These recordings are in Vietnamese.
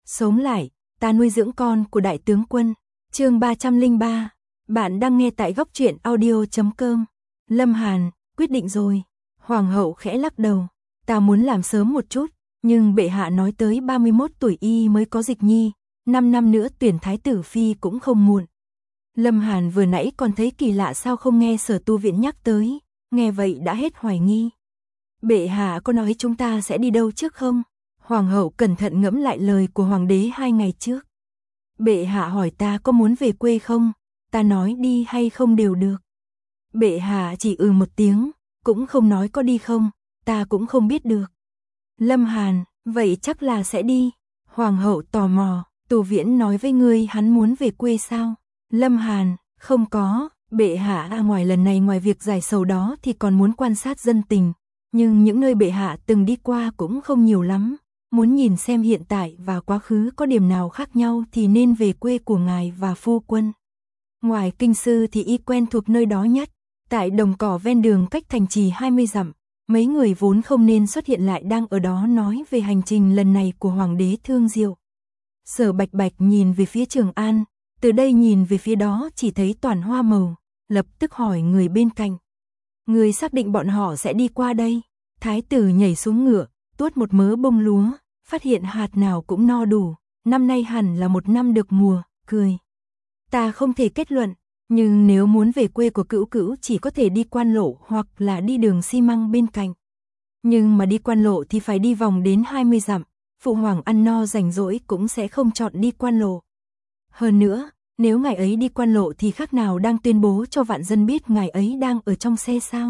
Sống lại, ta nuôi dưỡng con của đại tướng quân. Chương 303. Bạn đang nghe tại góc truyện audio.com. Lâm Hàn, quyết định rồi. Hoàng hậu khẽ lắc đầu. Ta muốn làm sớm một chút, nhưng bệ hạ nói tới 31 tuổi y mới có dịch nhi, 5 năm nữa tuyển thái tử phi cũng không muộn. Lâm Hàn vừa nãy còn thấy kỳ lạ sao không nghe Sở Tu Viện nhắc tới, nghe vậy đã hết hoài nghi. Bệ hạ có nói chúng ta sẽ đi đâu trước không? Hoàng hậu cẩn thận ngẫm lại lời của hoàng đế 2 ngày trước. Bệ hạ hỏi ta có muốn về quê không? Ta nói đi hay không đều được. Bệ hạ chỉ một tiếng, cũng không nói có đi không, ta cũng không biết được. Lâm Hàn, vậy chắc là sẽ đi. Hoàng hậu tò mò, Tu Viễn nói với ngươi hắn muốn về quê sao? Lâm Hàn, không có, bệ hạ ngoài lần này ngoài việc giải sầu đó thì còn muốn quan sát dân tình. Nhưng những nơi bệ hạ từng đi qua cũng không nhiều lắm. Muốn nhìn xem hiện tại và quá khứ có điểm nào khác nhau thì nên về quê của ngài và phu quân. Ngoài kinh sư thì y quen thuộc nơi đó nhất. Tại đồng cỏ ven đường cách thành trì 20 dặm, mấy người vốn không nên xuất hiện lại đang ở đó nói về hành trình lần này của hoàng đế Thương Diệu. Sở Bạch Bạch nhìn về phía Trường An, từ đây nhìn về phía đó chỉ thấy toàn hoa màu, lập tức hỏi người bên cạnh. Người xác định bọn họ sẽ đi qua đây. Thái tử nhảy xuống ngựa, tuốt một mớ bông lúa, phát hiện hạt nào cũng no đủ, năm nay hẳn là một năm được mùa, cười. Ta không thể kết luận, nhưng nếu muốn về quê của Cữu Cữu chỉ có thể đi quan lộ hoặc là đi đường xi măng bên cạnh. Nhưng mà đi quan lộ thì phải đi vòng đến 20 dặm, phụ hoàng ăn no rảnh rỗi cũng sẽ không chọn đi quan lộ. Hơn nữa, nếu ngài ấy đi quan lộ thì khác nào đang tuyên bố cho vạn dân biết ngài ấy đang ở trong xe sao?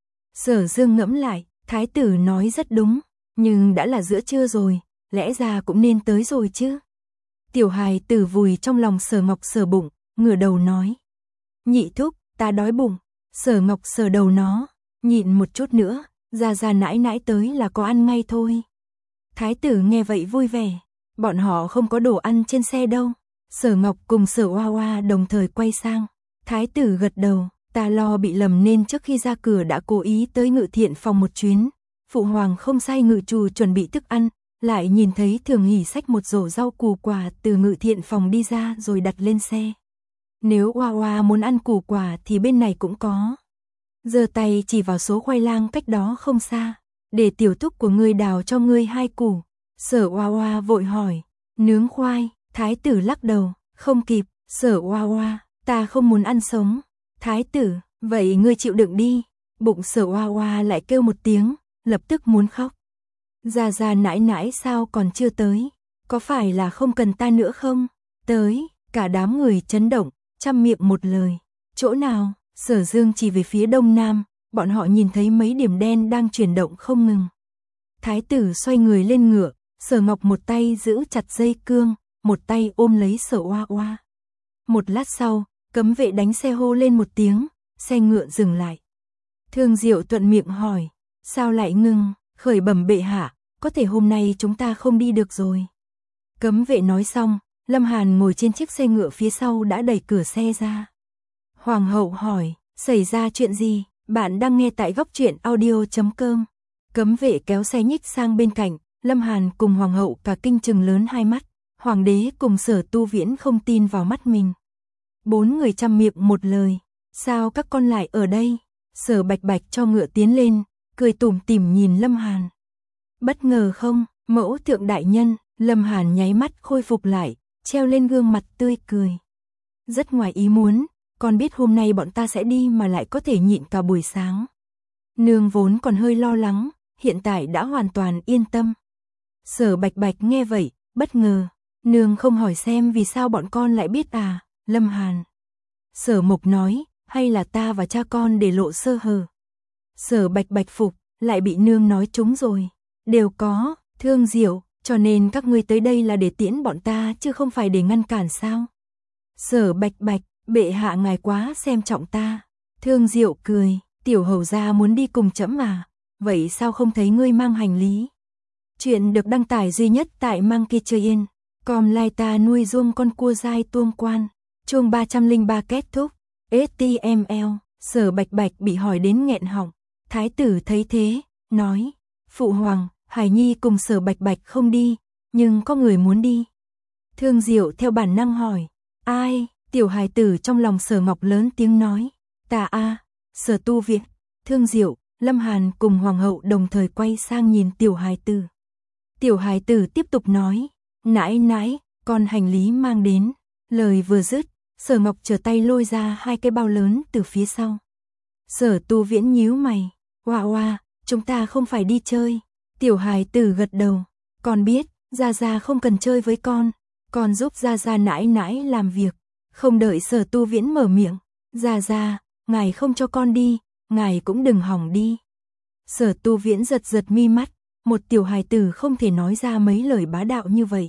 Sở Dương ngẫm lại, thái tử nói rất đúng, nhưng đã là giữa trưa rồi, lẽ ra cũng nên tới rồi chứ. Tiểu hài tử vùi trong lòng Sở Ngọc sờ bụng, ngửa đầu nói. Nhị thúc, ta đói bụng. Sở Ngọc sờ đầu nó, nhịn một chút nữa, ra nãi nãi tới là có ăn ngay thôi. Thái tử nghe vậy vui vẻ, bọn họ không có đồ ăn trên xe đâu. Sở Ngọc cùng Sở Oa Oa đồng thời quay sang. Thái tử gật đầu, ta lo bị lầm nên trước khi ra cửa đã cố ý tới Ngự Thiện phòng một chuyến. Phụ hoàng không sai ngự trù chuẩn bị thức ăn, lại nhìn thấy Thường Hỷ xách một rổ rau củ quả từ Ngự Thiện phòng đi ra rồi đặt lên xe. Nếu Oa Oa muốn ăn củ quả thì bên này cũng có. Giơ tay chỉ vào số khoai lang cách đó không xa, để tiểu thúc của ngươi đào cho ngươi 2 củ. Sở Oa Oa vội hỏi, nướng khoai. Thái tử lắc đầu, không kịp. Sở Oa Oa, ta không muốn ăn sống. Thái tử, vậy ngươi chịu đựng đi. Bụng Sở Oa Oa lại kêu một tiếng, lập tức muốn khóc. Ra nãi nãi sao còn chưa tới? Có phải là không cần ta nữa không? Tới, cả đám người chấn động, trăm miệng một lời. Chỗ nào? Sở Dương chỉ về phía đông nam, bọn họ nhìn thấy mấy điểm đen đang chuyển động không ngừng. Thái tử xoay người lên ngựa, Sở Ngọc một tay giữ chặt dây cương, một tay ôm lấy Sở Oa Oa. Một lát sau, cấm vệ đánh xe hô lên một tiếng, xe ngựa dừng lại. Thương Diệu thuận miệng hỏi, sao lại ngưng? Khởi bẩm bệ hạ, có thể hôm nay chúng ta không đi được rồi. Cấm vệ nói xong, Lâm Hàn ngồi trên chiếc xe ngựa phía sau đã đẩy cửa xe ra. Hoàng hậu hỏi, xảy ra chuyện gì? Bạn đang nghe tại góc truyện audio.com. Cấm vệ kéo xe nhích sang bên cạnh, Lâm Hàn cùng hoàng hậu cả kinh trừng lớn hai mắt. Hoàng đế cùng Sở Tu Viễn không tin vào mắt mình. 4 người trăm miệng một lời, sao các con lại ở đây? Sở Bạch Bạch cho ngựa tiến lên, cười tủm tỉm nhìn Lâm Hàn. Bất ngờ không, mẫu thượng đại nhân? Lâm Hàn nháy mắt khôi phục lại, treo lên gương mặt tươi cười. Rất ngoài ý muốn, con biết hôm nay bọn ta sẽ đi mà lại có thể nhịn cả buổi sáng. Nương vốn còn hơi lo lắng, hiện tại đã hoàn toàn yên tâm. Sở Bạch Bạch nghe vậy, bất ngờ. Nương không hỏi xem vì sao bọn con lại biết à? Lâm Hàn. Sở Mộc nói, hay là ta và cha con để lộ sơ hở. Sở Bạch Bạch phục, lại bị nương nói trúng rồi. Đều có, Thương Diệu, cho nên các ngươi tới đây là để tiễn bọn ta chứ không phải để ngăn cản sao? Sở Bạch Bạch, bệ hạ ngài quá xem trọng ta. Thương Diệu cười, tiểu hầu gia muốn đi cùng trẫm à? Vậy sao không thấy ngươi mang hành lý? Chuyện được đăng tải duy nhất tại Monkey Train. Com lai ta nuôi ruông con cua dai tuông quan. Chương 303 kết thúc. HTML. Sở Bạch Bạch bị hỏi đến nghẹn họng. Thái tử thấy thế, nói, phụ hoàng, Hải Nhi cùng Sở Bạch Bạch không đi, nhưng có người muốn đi. Thương Diệu theo bản năng hỏi, ai? Tiểu hài tử trong lòng Sở Ngọc lớn tiếng nói, ta a, Sở Tu Viễn. Thương Diệu, Lâm Hàn cùng Hoàng hậu đồng thời quay sang nhìn tiểu hài tử. Tiểu hài tử tiếp tục nói, nãi nãi, con hành lý mang đến. Lời vừa dứt, Sở Ngọc trở tay lôi ra 2 cái bao lớn từ phía sau. Sở Tu Viễn nhíu mày, oa oa, chúng ta không phải đi chơi. Tiểu hài tử gật đầu, con biết, Gia Gia không cần chơi với con giúp Gia Gia nãi nãi làm việc. Không đợi Sở Tu Viễn mở miệng, Gia Gia, ngài không cho con đi, ngài cũng đừng hỏng đi. Sở Tu Viễn giật giật mi mắt, một tiểu hài tử không thể nói ra mấy lời bá đạo như vậy.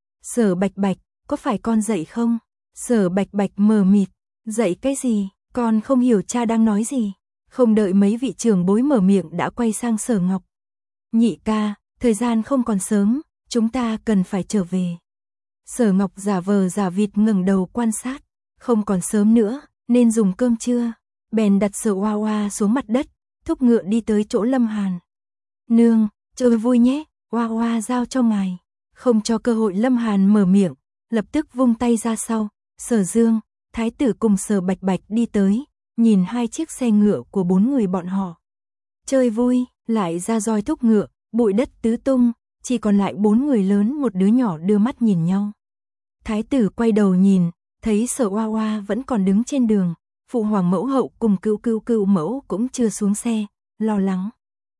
Sở Bạch Bạch, có phải con dậy không? Sở Bạch Bạch mờ mịt, dậy cái gì, con không hiểu cha đang nói gì. Không đợi mấy vị trưởng bối mở miệng đã quay sang Sở Ngọc. Nhị ca, thời gian không còn sớm, chúng ta cần phải trở về. Sở Ngọc giả vờ giả vịt ngẩng đầu quan sát, không còn sớm nữa, nên dùng cơm trưa. Bèn đặt Sở Oa Oa xuống mặt đất, thúc ngựa đi tới chỗ Lâm Hàn. Nương, chơi vui nhé, Oa Oa giao cho ngài. Không cho cơ hội Lâm Hàn mở miệng, lập tức vung tay ra sau. Sở Dương, Thái tử cùng Sở Bạch Bạch đi tới, nhìn 2 chiếc xe ngựa của 4 người bọn họ. Chơi vui, lại ra roi thúc ngựa, bụi đất tứ tung, chỉ còn lại 4 người lớn một đứa nhỏ đưa mắt nhìn nhau. Thái tử quay đầu nhìn, thấy Sở Oa Oa vẫn còn đứng trên đường, phụ hoàng mẫu hậu cùng cữu mẫu cũng chưa xuống xe, lo lắng.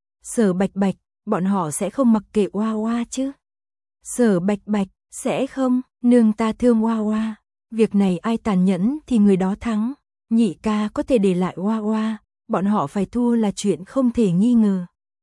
Sở Bạch Bạch, bọn họ sẽ không mặc kệ Oa Oa chứ? Sở Bạch Bạch, sẽ không, nương ta thương Oa Oa, việc này ai tàn nhẫn thì người đó thắng. Nhị ca có thể để lại Oa Oa, bọn họ phải thua là chuyện không thể nghi ngờ.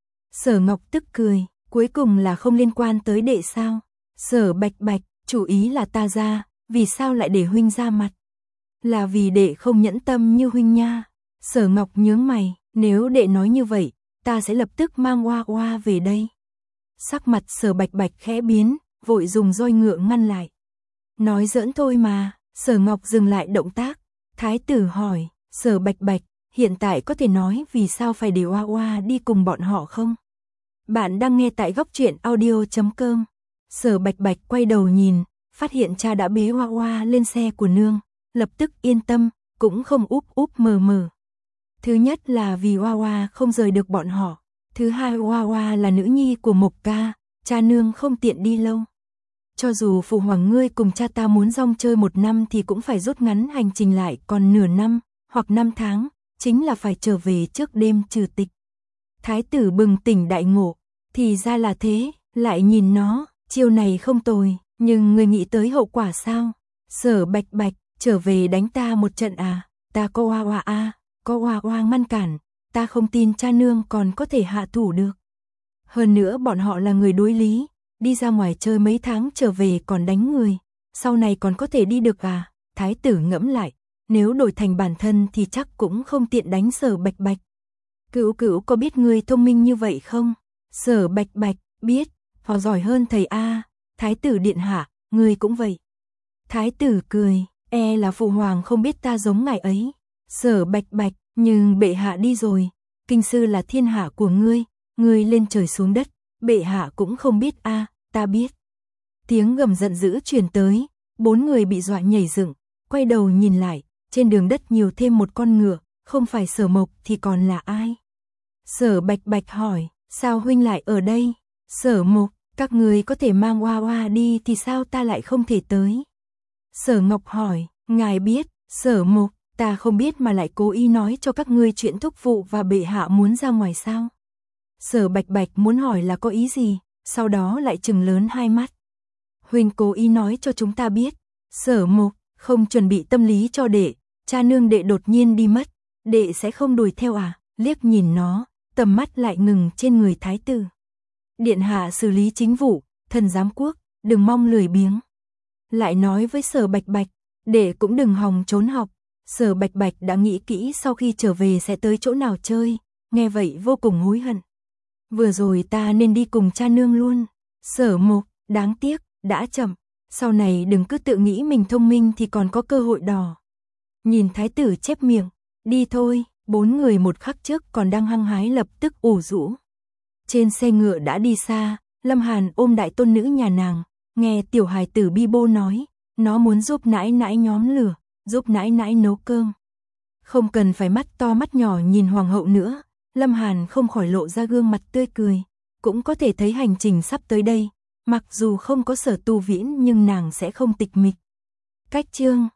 Sở Ngọc tức cười, cuối cùng là không liên quan tới đệ sao? Sở Bạch Bạch, chủ ý là ta ra, vì sao lại để huynh ra mặt? Là vì đệ không nhẫn tâm như huynh nha. Sở Ngọc nhướng mày, nếu đệ nói như vậy, ta sẽ lập tức mang Oa Oa về đây. Sắc mặt Sở Bạch Bạch khẽ biến, vội dùng roi ngựa ngăn lại. Nói giỡn thôi mà. Sở Ngọc dừng lại động tác. Thái tử hỏi, Sở Bạch Bạch, hiện tại có thể nói vì sao phải để Oa Oa đi cùng bọn họ không? Bạn đang nghe tại góc truyện audio.com. Sở Bạch Bạch quay đầu nhìn, phát hiện cha đã bế Oa Oa lên xe của nương, lập tức yên tâm, cũng không úp mờ mờ. Thứ nhất là vì Oa Oa không rời được bọn họ, thứ hai Oa Oa là nữ nhi của Mộc ca, cha nương không tiện đi lâu. Cho dù phụ hoàng ngươi cùng cha ta muốn rong chơi 1 năm thì cũng phải rút ngắn hành trình lại còn nửa năm, hoặc 5 tháng, chính là phải trở về trước đêm trừ tịch. Thái tử bừng tỉnh đại ngộ, thì ra là thế, lại nhìn nó, chiêu này không tồi, nhưng người nghĩ tới hậu quả sao? Sở Bạch Bạch, trở về đánh ta một trận à? Ta có Oa Oa à? Có Oa Oa ngăn cản, ta không tin cha nương còn có thể hạ thủ được. Hơn nữa bọn họ là người đối lý, đi ra ngoài chơi mấy tháng trở về còn đánh người, sau này còn có thể đi được à? Thái tử ngẫm lại, nếu đổi thành bản thân thì chắc cũng không tiện đánh Sở Bạch Bạch. Cữu có biết ngươi thông minh như vậy không? Sở Bạch Bạch, biết, họ giỏi hơn thầy a. Thái tử điện hạ, ngươi cũng vậy. Thái tử cười, là phụ hoàng không biết ta giống ngài ấy. Sở Bạch Bạch, nhưng bệ hạ đi rồi, kinh sư là thiên hạ của ngươi lên trời xuống đất, bệ hạ cũng không biết a. Ta biết. Tiếng gầm giận dữ truyền tới, 4 người bị dọa nhảy dựng, quay đầu nhìn lại, trên đường đất nhiều thêm một con ngựa, không phải Sở Mộc thì còn là ai? Sở Bạch Bạch hỏi, sao huynh lại ở đây? Sở Mộc, các người có thể mang Oa Oa đi thì sao ta lại không thể tới? Sở Ngọc hỏi, ngài biết? Sở Mộc, ta không biết mà lại cố ý nói cho các ngươi chuyện thúc phụ và bệ hạ muốn ra ngoài sao? Sở Bạch Bạch muốn hỏi là có ý gì, sau đó lại trừng lớn hai mắt. Huynh cố ý nói cho chúng ta biết. Sở Mộc, không chuẩn bị tâm lý cho đệ, cha nương đệ đột nhiên đi mất, đệ sẽ không đuổi theo à? Liếc nhìn nó, tầm mắt lại ngừng trên người thái tử. Điện hạ xử lý chính vụ, thần giám quốc, đừng mong lười biếng. Lại nói với Sở Bạch Bạch, đệ cũng đừng hòng trốn học. Sở Bạch Bạch đã nghĩ kỹ sau khi trở về sẽ tới chỗ nào chơi, nghe vậy vô cùng hối hận. Vừa rồi ta nên đi cùng cha nương luôn. Sở Mộc, đáng tiếc, đã chậm, sau này đừng cứ tự nghĩ mình thông minh thì còn có cơ hội đỏ. Nhìn thái tử chép miệng, đi thôi. 4 người một khắc trước còn đang hăng hái lập tức ủ rũ. Trên xe ngựa đã đi xa, Lâm Hàn ôm đại tôn nữ nhà nàng, Nghe tiểu hài tử bi bô nói, nó muốn giúp nãi nãi nhóm lửa, giúp nãi nãi nấu cơm. Không cần phải mắt to mắt nhỏ nhìn hoàng hậu nữa, Lâm Hàn không khỏi lộ ra gương mặt tươi cười, cũng có thể thấy hành trình sắp tới đây, mặc dù không có Sở Tu Viễn nhưng nàng sẽ không tịch mịch. Cách chương